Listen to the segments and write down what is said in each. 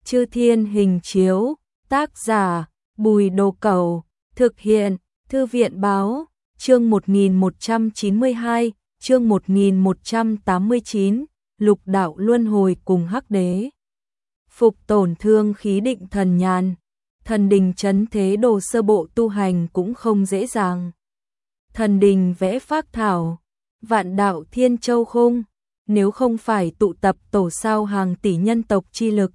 Chư Thiên Hình Chiếu, tác giả Bùi Đồ Cẩu, thực hiện Thư viện Báo, chương 1192, chương 1189, Lục Đạo Luân Hồi cùng Hắc Đế. Phục tổn thương khí định thần nhàn, thần đình trấn thế đồ sơ bộ tu hành cũng không dễ dàng. Thần đình vẽ phác thảo, vạn đạo thiên châu khung, nếu không phải tụ tập tổ sao hàng tỷ nhân tộc chi lực,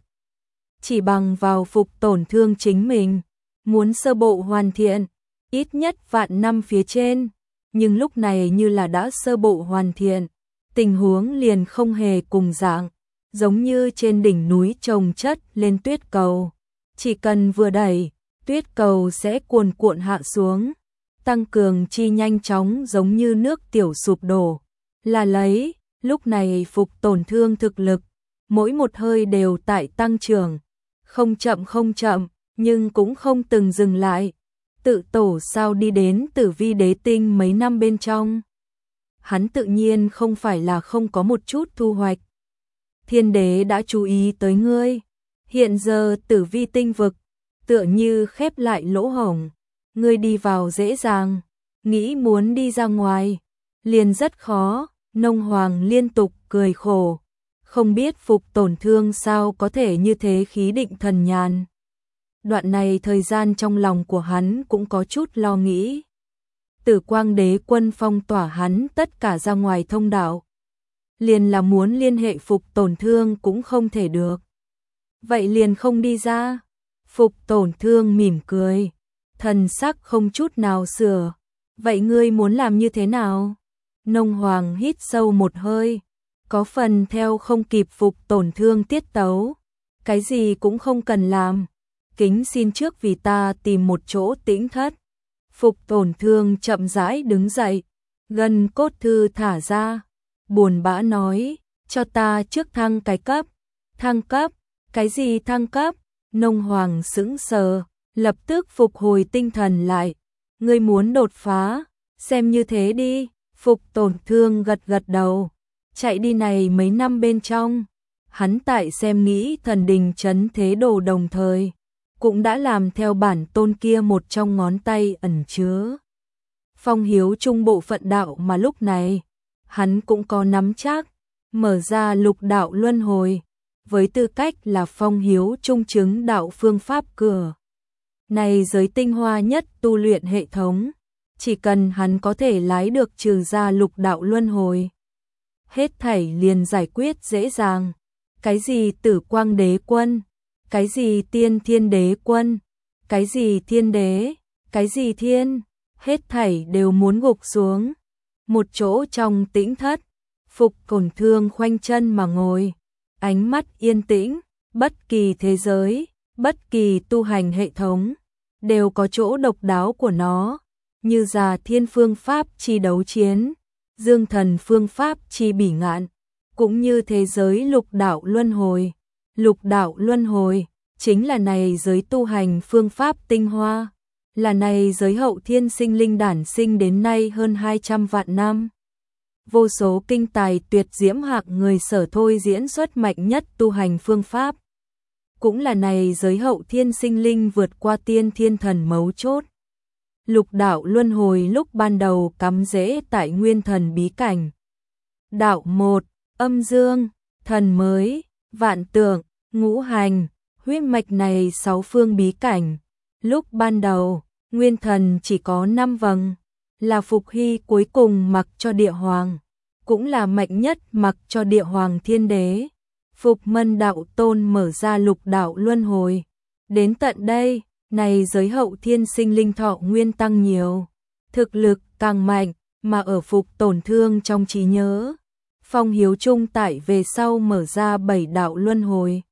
chỉ bằng vào phục tổn thương chính mình, muốn sơ bộ hoàn thiện, ít nhất vạn năm phía trên, nhưng lúc này như là đã sơ bộ hoàn thiện, tình huống liền không hề cùng dạng, giống như trên đỉnh núi chồng chất lên tuyết cầu, chỉ cần vừa đẩy, tuyết cầu sẽ cuồn cuộn hạ xuống, tăng cường chi nhanh chóng giống như nước tiểu sụp đổ, là lấy, lúc này phục tổn thương thực lực, mỗi một hơi đều tại tăng trưởng, không chậm, nhưng cũng không từng dừng lại, tự tổ sao đi đến Tử Vi Đế Tinh mấy năm bên trong. Hắn tự nhiên không phải là không có một chút thu hoạch. Thiên đế đã chú ý tới ngươi, hiện giờ Tử Vi tinh vực, tựa như khép lại lỗ hổng, ngươi đi vào dễ dàng, nghĩ muốn đi ra ngoài, liền rất khó, Nông Hoàng liên tục cười khổ, không biết phục tổn thương sao có thể như thế khí định thần nhàn. Đoạn này thời gian trong lòng của hắn cũng có chút lo nghĩ. Tử Quang Đế Quân phong tỏa hắn tất cả ra ngoài thông đạo. Liền là muốn liên hệ phục tổn thương cũng không thể được. Vậy liền không đi ra. Phục tổn thương mỉm cười, thần sắc không chút nào sửa. Vậy ngươi muốn làm như thế nào? Nông Hoàng hít sâu một hơi, có phần theo không kịp phục tổn thương tiết tấu. Cái gì cũng không cần làm. Kính xin trước vì ta tìm một chỗ tĩnh thất. Phục tổn thương chậm rãi đứng dậy, gân cốt thư thả ra, buồn bã nói, cho ta trước thăng cái cấp. Thăng cấp? Cái gì thăng cấp? Nông Hoàng sững sờ, lập tức phục hồi tinh thần lại. Ngươi muốn đột phá, xem như thế đi. Phục tổn thương gật gật đầu, chạy đi này mấy năm bên trong, hắn tại xem nghĩ thần đình trấn thế đồ đồng thời, cũng đã làm theo bản tôn kia một trong ngón tay ẩn chứa phong hiếu trung bộ phận đạo, mà lúc này hắn cũng có nắm chắc mở ra lục đạo luân hồi với tư cách là phong hiếu trung chứng đạo phương pháp cửa này giới tinh hoa nhất tu luyện hệ thống, chỉ cần hắn có thể lái được trừ ra lục đạo luân hồi, hết thảy liền giải quyết dễ dàng. Cái gì Tử Quang Đế Quân, cái gì Tiên Thiên Đế Quân, cái gì thiên đế, cái gì thiên, hết thảy đều muốn gục xuống. Một chỗ trong tĩnh thất, phục tổn thương khoanh chân mà ngồi, ánh mắt yên tĩnh, bất kỳ thế giới, bất kỳ tu hành hệ thống, đều có chỗ độc đáo của nó, như Già Thiên phương pháp chi đấu chiến, Dương Thần phương pháp chi bỉ ngạn, cũng như thế giới lục đạo luân hồi. Lục đạo luân hồi chính là này giới tu hành phương pháp tinh hoa, là này giới hậu thiên sinh linh đản sinh đến nay hơn 200 vạn năm. Vô số kinh tài tuyệt diễm hạng người sở thôi diễn xuất mạnh nhất tu hành phương pháp, cũng là này giới hậu thiên sinh linh vượt qua tiên thiên thần mấu chốt. Lục đạo luân hồi lúc ban đầu cắm rễ tại nguyên thần bí cảnh. Đạo 1, âm dương, thần mới, vạn tượng, ngũ hành, huyết mạch này 6 phương bí cảnh. Lúc ban đầu, nguyên thần chỉ có 5 vầng, là Phục Hy cuối cùng mặc cho địa hoàng, cũng là mạnh nhất mặc cho địa hoàng thiên đế. Phục Mân đạo tôn mở ra lục đạo luân hồi. Đến tận đây, này giới hậu thiên sinh linh thọ nguyên tăng nhiều, thực lực càng mạnh, mà ở phục tổn thương trong trí nhớ. Phong hiếu trung tại về sau mở ra 7 đạo luân hồi,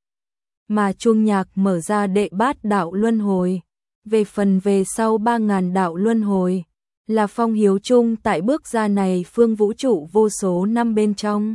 mà Chuông Nhạc mở ra đệ bát đạo luân hồi. Về phần về sau 3.000 đạo luân hồi, là phong hiếu trung tại bước ra này phương vũ trụ vô số năm bên trong.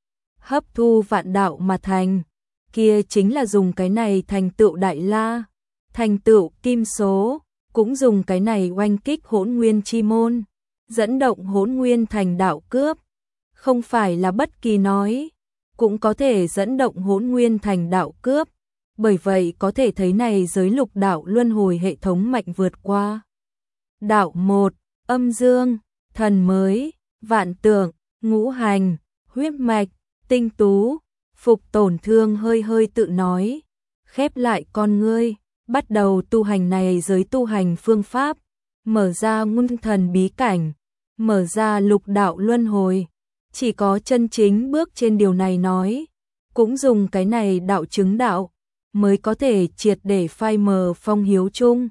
Hấp thu vạn đạo mà thành, kia chính là dùng cái này thành tựu đại la, thành tựu kim số, cũng dùng cái này oanh kích hỗn nguyên chi môn, dẫn động hỗn nguyên thành đạo cướp. Không phải là bất kỳ nói, cũng có thể dẫn động hỗn nguyên thành đạo cướp, bởi vậy có thể thấy này giới lục đạo luân hồi hệ thống mạnh vượt qua. Đạo 1, âm dương, thần mới, vạn tượng, ngũ hành, huyết mạch, tinh tú. Phục Tổn Thương hơi hơi tự nói, khép lại con ngươi, bắt đầu tu hành này giới tu hành phương pháp, mở ra nguyên thần bí cảnh, mở ra lục đạo luân hồi. Chỉ có chân chính bước trên điều này nói, cũng dùng cái này đạo chứng đạo, mới có thể triệt để phai mờ phong hiếu chung.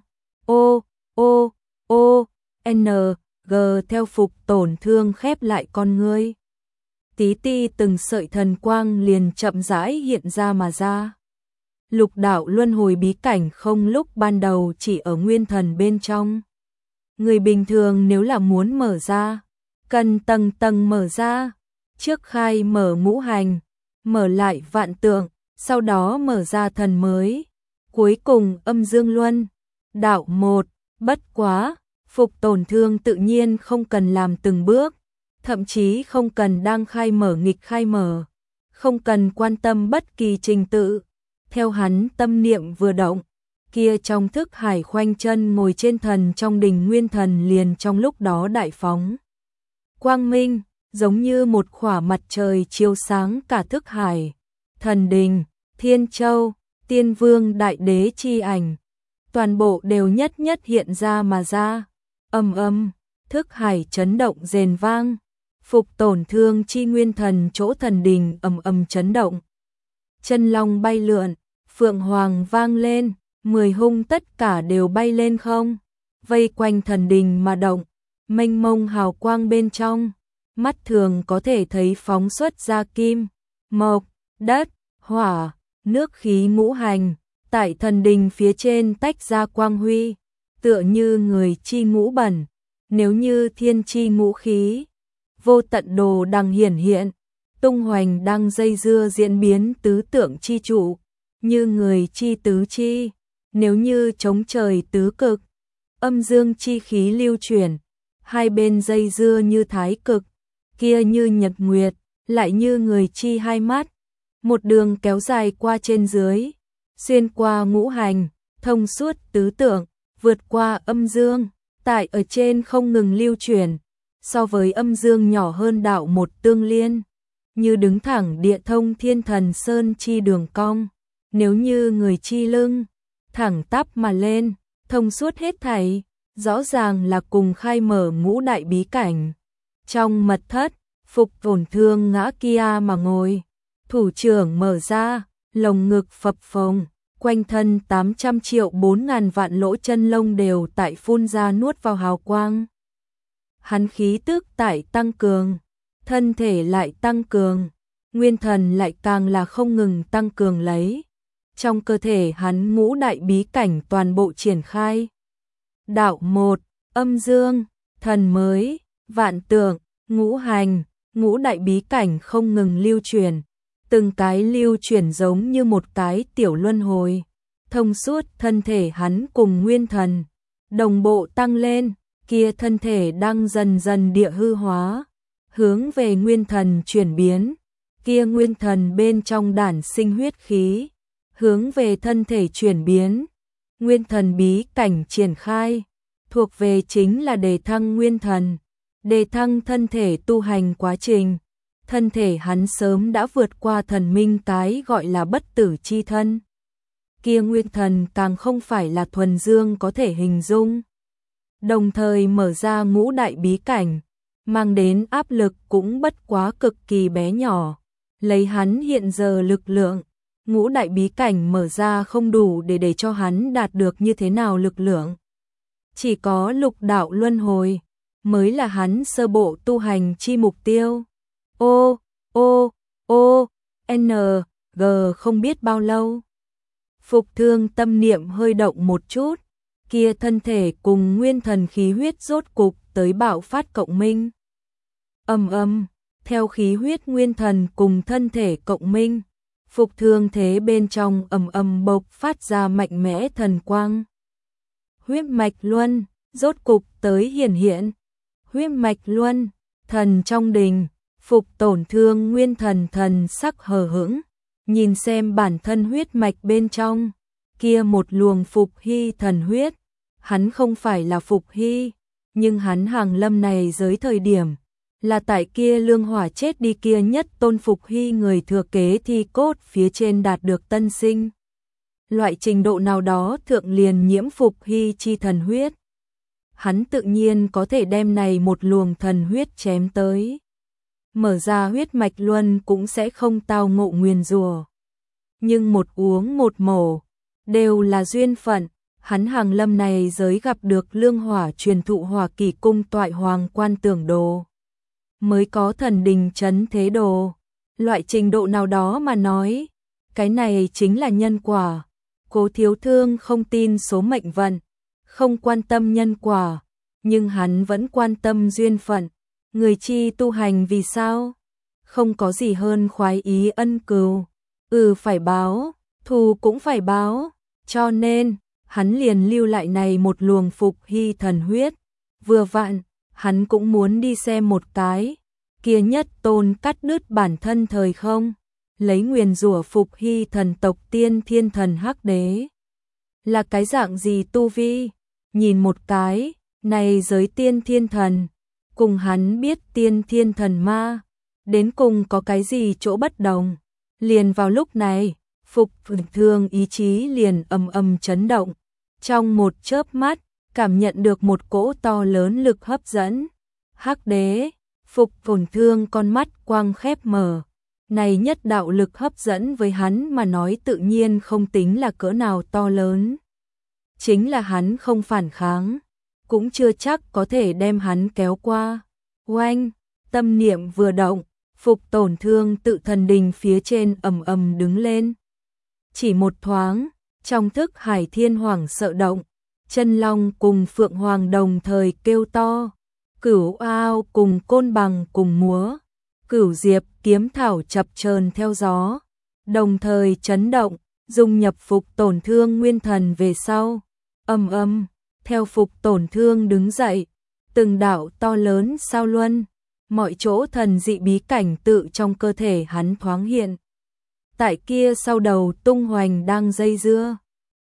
N, G theo Phục Tổn Thương khép lại con ngươi. Tí ti từng sợi thần quang liền chậm rãi hiện ra mà ra. Lục đạo luân hồi bí cảnh không lúc ban đầu chỉ ở nguyên thần bên trong. Người bình thường nếu là muốn mở ra, cần tầng tầng mở ra, trước khai mở ngũ hành, mở lại vạn tượng, sau đó mở ra thần mới, cuối cùng âm dương luân. Đạo 1, bất quá, Phục Tổn Thương tự nhiên không cần làm từng bước, thậm chí không cần đang khai mở nghịch khai mở, không cần quan tâm bất kỳ trình tự. Theo hắn tâm niệm vừa động, kia trong thức hải khoanh chân ngồi trên thần trong đình nguyên thần liền trong lúc đó đại phóng. Quang minh, giống như một khỏa mặt trời chiếu sáng cả thức hải, thần đình, thiên châu, tiên vương đại đế chi ảnh, toàn bộ đều nhất nhất hiện ra mà ra. Thức hải chấn động rền vang, Phục Tổn Thương chi nguyên thần chỗ thần đình chấn động. Chân long bay lượn, phượng hoàng vang lên, 10 hung tất cả đều bay lên không, vây quanh thần đình mà động, mênh mông hào quang bên trong, mắt thường có thể thấy phóng xuất ra kim, mộc, đất, hỏa, nước khí ngũ hành, tại thần đình phía trên tách ra quang huy, tựa như người chi ngũ bẩn, nếu như thiên chi ngũ khí, vô tận đồ đằng hiển hiện, tung hoành đang dây dưa diễn biến tứ tượng chi trụ, như người chi tứ chi, nếu như chống trời tứ cực, âm dương chi khí lưu chuyển, hai bên dây dưa như thái cực, kia như nhật nguyệt, lại như người chi hai mắt, một đường kéo dài qua trên dưới, xuyên qua ngũ hành, thông suốt tứ tượng, vượt qua âm dương, tại ở trên không ngừng lưu chuyển, so với âm dương nhỏ hơn đạo một tương liên, như đứng thẳng địa thông thiên thần sơn chi đường cong, nếu như người chi lưng, thẳng tắp mà lên, thông suốt hết thảy, rõ ràng là cùng khai mở ngũ đại bí cảnh. Trong mật thất, Phục Tổn Thương ngã kia mà ngồi, thủ trưởng mở ra, lồng ngực phập phồng, quanh thân 800 triệu 4.000 vạn lỗ chân lông đều tại phun ra nuốt vào hào quang. Hắn khí tức tại tăng cường, thân thể lại tăng cường, nguyên thần lại càng là không ngừng tăng cường lấy. Trong cơ thể hắn ngũ đại bí cảnh toàn bộ triển khai. Đạo 1, âm dương, thần mới, vạn tượng, ngũ hành, ngũ đại bí cảnh không ngừng lưu truyền, từng cái lưu chuyển giống như một cái tiểu luân hồi, thông suốt thân thể hắn cùng nguyên thần, đồng bộ tăng lên, kia thân thể đang dần dần địa hư hóa, hướng về nguyên thần chuyển biến, kia nguyên thần bên trong đản sinh huyết khí, hướng về thân thể chuyển biến, nguyên thần bí cảnh triển khai, thuộc về chính là đề thăng nguyên thần, đề thăng thân thể tu hành quá trình. Thân thể hắn sớm đã vượt qua thần minh cái gọi là bất tử chi thân. Kia nguyên thần càng không phải là thuần dương có thể hình dung. Đồng thời mở ra ngũ đại bí cảnh, mang đến áp lực cũng bất quá cực kỳ bé nhỏ. Lấy hắn hiện giờ lực lượng, ngũ đại bí cảnh mở ra không đủ để cho hắn đạt được như thế nào lực lượng. Chỉ có lục đạo luân hồi, mới là hắn sơ bộ tu hành chi mục tiêu. G không biết bao lâu. Phục Thương tâm niệm hơi động một chút, kia thân thể cùng nguyên thần khí huyết rốt cục tới bạo phát cộng minh. Theo khí huyết nguyên thần cùng thân thể cộng minh, Phục Thương thế bên trong bộc phát ra mạnh mẽ thần quang. Huyết mạch luân, rốt cục tới hiển hiện. Huyết mạch luân, thần trong đình, Phục Tổn Thương nguyên thần thần sắc hờ hững, nhìn xem bản thân huyết mạch bên trong, kia một luồng Phục Hy thần huyết, hắn không phải là Phục Hy, nhưng hắn hàng lâm này giới thời điểm, là tại kia lương hỏa chết đi kia nhất tôn Phục Hy người thừa kế thi cốt phía trên đạt được tân sinh. Loại trình độ nào đó thượng liền nhiễm Phục Hy chi thần huyết. Hắn tự nhiên có thể đem này một luồng thần huyết chém tới. Mở ra huyết mạch luân cũng sẽ không tao ngộ nguyền rủa. Nhưng một uống một mổ, đều là duyên phận. Hắn hàng lâm này giới gặp được lương hỏa truyền thụ hỏa kỳ cung toại hoàng quan tưởng đồ. Mới có thần đình chấn thế đồ. Loại trình độ nào đó mà nói, cái này chính là nhân quả. Cố Thiếu Thương không tin số mệnh vận, không quan tâm nhân quả, nhưng hắn vẫn quan tâm duyên phận. Người chi tu hành vì sao? Không có gì hơn khoái ý ân cừu. Phải báo, thù cũng phải báo. Cho nên, hắn liền lưu lại này một luồng Phục Hy thần huyết. Vừa vặn, hắn cũng muốn đi xem một cái. Kia nhất tôn cắt đứt bản thân thời không. Lấy nguyền rủa Phục Hy thần tộc Tiên Thiên Thần Hắc Đế. Là cái dạng gì tu vi? Nhìn một cái, này giới Tiên Thiên Thần. Cùng hắn biết Tiên Thiên Thần Ma. Đến cùng có cái gì chỗ bất đồng. Liền vào lúc này, Phục Thương ý chí liền ầm ầm chấn động. Trong một chớp mắt, cảm nhận được một cỗ to lớn lực hấp dẫn. Hắc Đế, Phục Thương con mắt quang khép mở. Này nhất đạo lực hấp dẫn với hắn mà nói tự nhiên không tính là cỡ nào to lớn. Chính là hắn không phản kháng, cũng chưa chắc có thể đem hắn kéo qua. Oanh, tâm niệm vừa động, Phục Thương tự thần đình phía trên ầm ầm đứng lên. Chỉ một thoáng, trong thức hải thiên hoàng sợ động, chân long cùng phượng hoàng đồng thời kêu to, cửu ao cùng côn bằng cùng múa, cửu diệp kiếm thảo chập chờn theo gió, đồng thời chấn động, dung nhập Phục Thương nguyên thần về sau. Theo Phục Thương đứng dậy, từng đạo to lớn sao luân, mọi chỗ thần dị bí cảnh tự trong cơ thể hắn thoáng hiện. Tại kia sau đầu tung hoành đang dây dưa,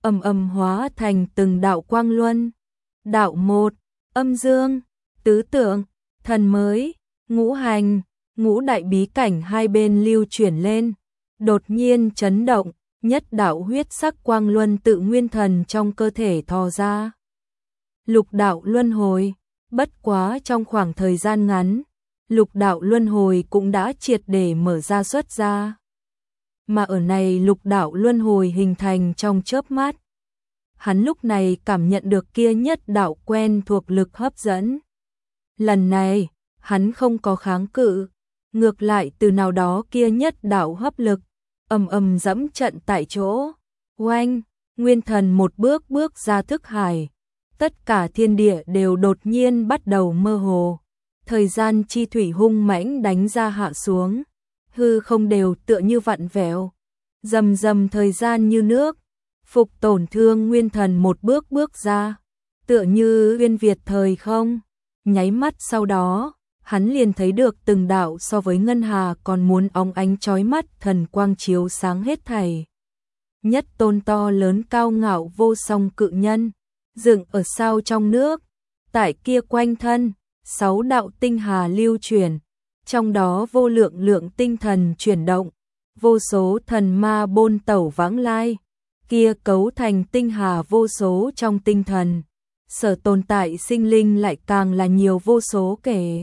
hóa thành từng đạo quang luân. Đạo 1, âm dương, tứ tượng, thần mới, ngũ hành, ngũ đại bí cảnh hai bên lưu chuyển lên, đột nhiên chấn động, nhất đạo huyết sắc quang luân tự nguyên thần trong cơ thể thò ra. Lục đạo luân hồi, bất quá trong khoảng thời gian ngắn, lục đạo luân hồi cũng đã triệt để mở ra xuất ra. Mà ở này lục đạo luân hồi hình thành trong chớp mắt, hắn lúc này cảm nhận được kia nhất đạo quen thuộc lực hấp dẫn. Lần này, hắn không có kháng cự, ngược lại từ nào đó kia nhất đạo hấp lực, dẫm trận tại chỗ. Oanh, nguyên thần một bước bước ra thức hải, tất cả thiên địa đều đột nhiên bắt đầu mơ hồ. Thời gian chi thủy hung mãnh đánh ra hạ xuống, hư không đều tựa như vặn vẹo, rầm rầm thời gian như nước. Phục Thương nguyên thần một bước bước ra, tựa như uyên việt thời không. Nháy mắt sau đó, hắn liền thấy được từng đạo so với ngân hà còn muốn óng ánh chói mắt thần quang chiếu sáng hết thảy. Nhất tôn to lớn cao ngạo vô song cự nhân, dựng ở sao trong nước, tại kia quanh thân, 6 đạo tinh hà lưu chuyển, trong đó vô lượng lượng tinh thần chuyển động, vô số thần ma bôn tẩu vãng lai, kia cấu thành tinh hà vô số trong tinh thần, sở tồn tại sinh linh lại càng là nhiều vô số kể.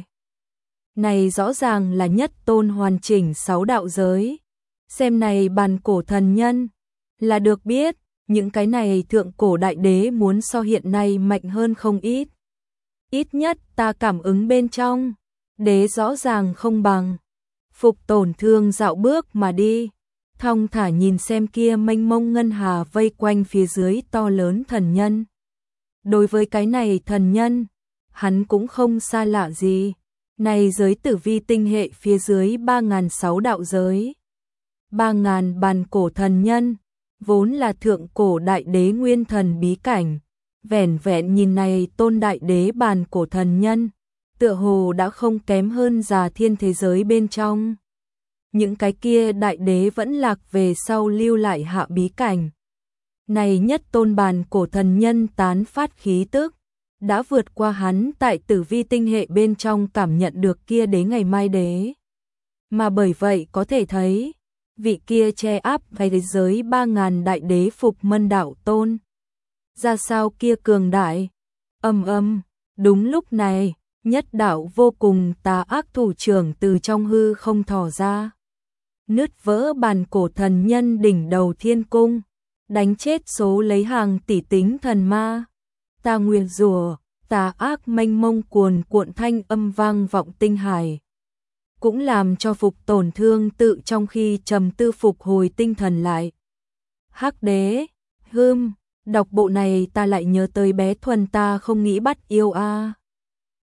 Này rõ ràng là nhất tôn hoàn chỉnh 6 đạo giới. Xem này bàn cổ thần nhân, là được biết, những cái này thượng cổ đại đế muốn so hiện nay mạnh hơn không ít. Ít nhất ta cảm ứng bên trong, đế rõ ràng không bằng. Phục Thương dạo bước mà đi, thong thả nhìn xem kia mênh mông ngân hà vây quanh phía dưới to lớn thần nhân. Đối với cái này thần nhân, hắn cũng không xa lạ gì. Này giới tử vi tinh hệ phía dưới 3.006 đạo giới, 3.000 bàn cổ thần nhân, vốn là thượng cổ đại đế nguyên thần bí cảnh. Vẻn vẹn nhìn này tôn đại đế bàn cổ thần nhân, tựa hồ đã không kém hơn Già Thiên thế giới bên trong. những cái kia đại đế vẫn lạc về sau lưu lại hạ bí cảnh. Này nhất tôn bàn cổ thần nhân tán phát khí tức, đã vượt qua hắn tại tử vi tinh hệ bên trong cảm nhận được kia đế ngày mai đế. Mà bởi vậy có thể thấy, vị kia che áp cái giới 3.000 đại đế phục mân đạo tôn. Ra sao kia cường đại, đúng lúc này, nhất đạo vô cùng tà ác thủ trưởng từ trong hư không thò ra. Nứt vỡ bàn cổ thần nhân đỉnh đầu thiên cung, đánh chết số lấy hàng tỷ tính thần ma. Ta nguyền rủa, tà ác mênh mông cuồn cuộn thanh âm vang vọng tinh hải. Cũng làm cho Phục tổn thương tự trong khi trầm tư phục hồi tinh thần lại. Hắc đế, đọc bộ này ta lại nhớ tới bé Thuần ta không nghĩ bắt yêu a.